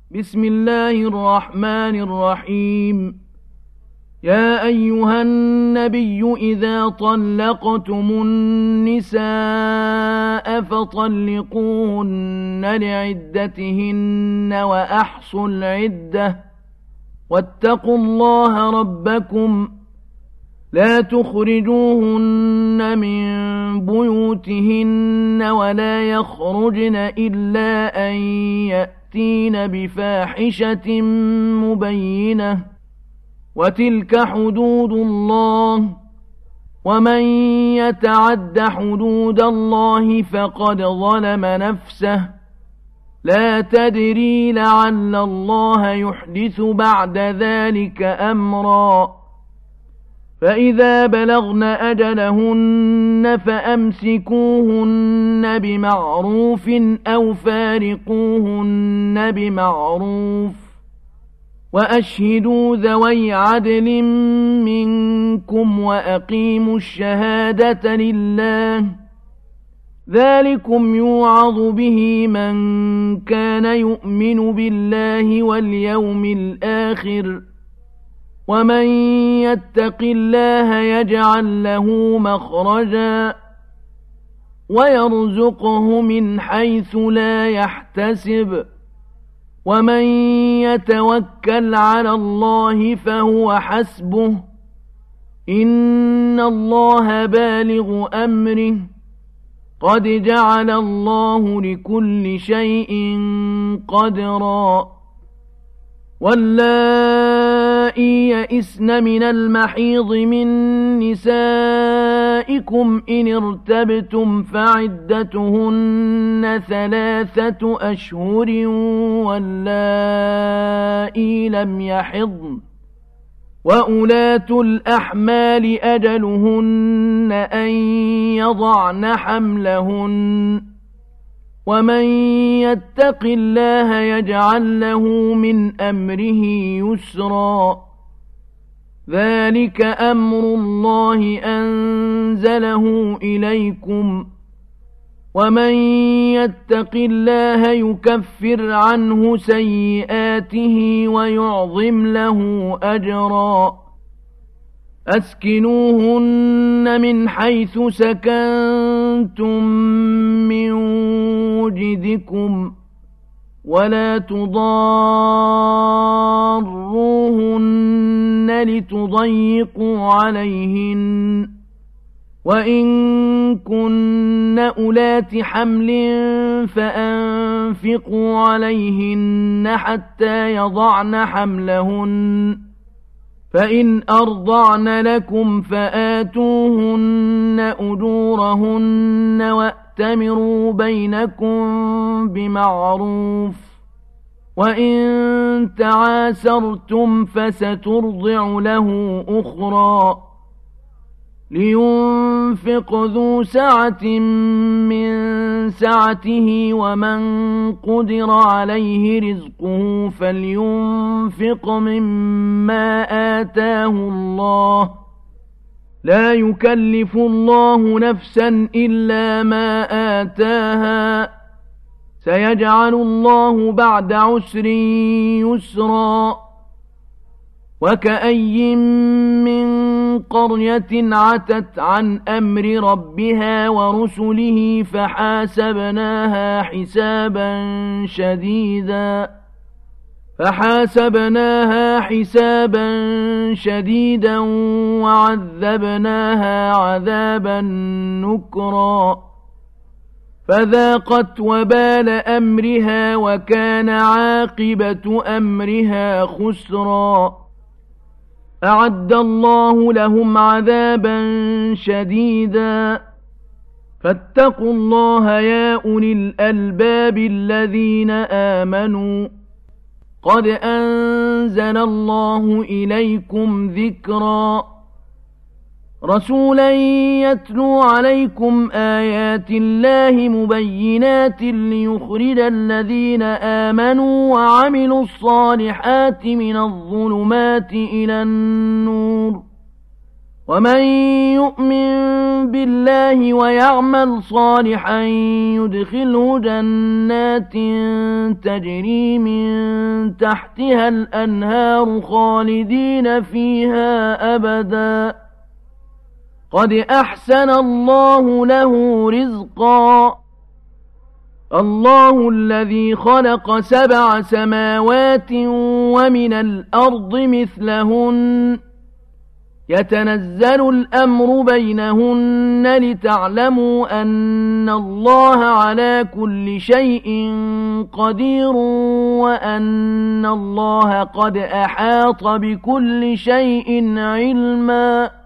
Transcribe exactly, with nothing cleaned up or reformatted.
بسم الله الرحمن الرحيم. يا أيها النبي إذا طلقتم النساء فطلقوهن لعدتهن وأحصوا العدة واتقوا الله ربكم لا تخرجوهن من بيوتهن ولا يخرجن إلا أن يأتين بفاحشة مبينة وتلك حدود الله ومن يتعد حدود الله فقد ظلم نفسه لا تدري لعل الله يحدث بعد ذلك أمرا فإذا بلغن أجلهن فأمسكوهن بمعروف أو فارقوهن بمعروف وأشهدوا ذوي عدل منكم وأقيموا الشهادة لله ذلكم يوعظ به من كان يؤمن بالله واليوم الآخر ومن يتق الله يجعل له مخرجا ويرزقه من حيث لا يحتسب ومن يتوكل على الله فهو حسبه إن الله بالغ أمره قد جعل الله لكل شيء قدرا واللائي يئسن من المحيض من نسائكم إن ارتبتم فعدتهن ثلاثة أشهر واللائي لم يحضن وأولات الأحمال أجلهن أن يضعن حملهن ومن يتق الله يجعل له من أمره يسرا ذلك أمر الله أنزله إليكم ومن يتق الله يكفر عنه سيئاته ويعظم له أجرا أسكنوهن من حيث سكنتم من وجدكم ولا تضاروهن لتضيقوا عليهن وإن كن أولات حمل فأنفقوا عليهن حتى يضعن حملهن فإن أرضعن لكم فآتوهن أجورهن وأتمروا بينكم بمعروف وإن تعاسرتم فسترضع له أخرى لينفق ذو سعة من سعته ومن قدر عليه رزقه فلينفق مما آتاه الله لا يكلف الله نفسا إلا ما آتاها سيجعل الله بعد عسر يسرا وكأي من قرية عتت عن أمر ربها ورسله فحاسبناها حسابا شديدا فحاسبناها حسابا شديدا وعذبناها عذابا نكرا فذاقت وبال أمرها وكان عاقبة أمرها خسرا أعد الله لهم عذابا شديدا فاتقوا الله يا أولي الألباب الذين آمنوا قد أنزل الله إليكم ذكرا رسولا يتلو عليكم آيات الله مبينات ليخرج الذين آمنوا وعملوا الصالحات من الظلمات إلى النور ومن يؤمن بالله ويعمل صالحا يدخله جنات تجري من تحتها الأنهار خالدين فيها أبدا قد أحسن الله له رزقا الله الذي خلق سبع سماوات ومن الأرض مثلهن يتنزل الأمر بينهن لتعلموا أن الله على كل شيء قدير وأن الله قد أحاط بكل شيء علما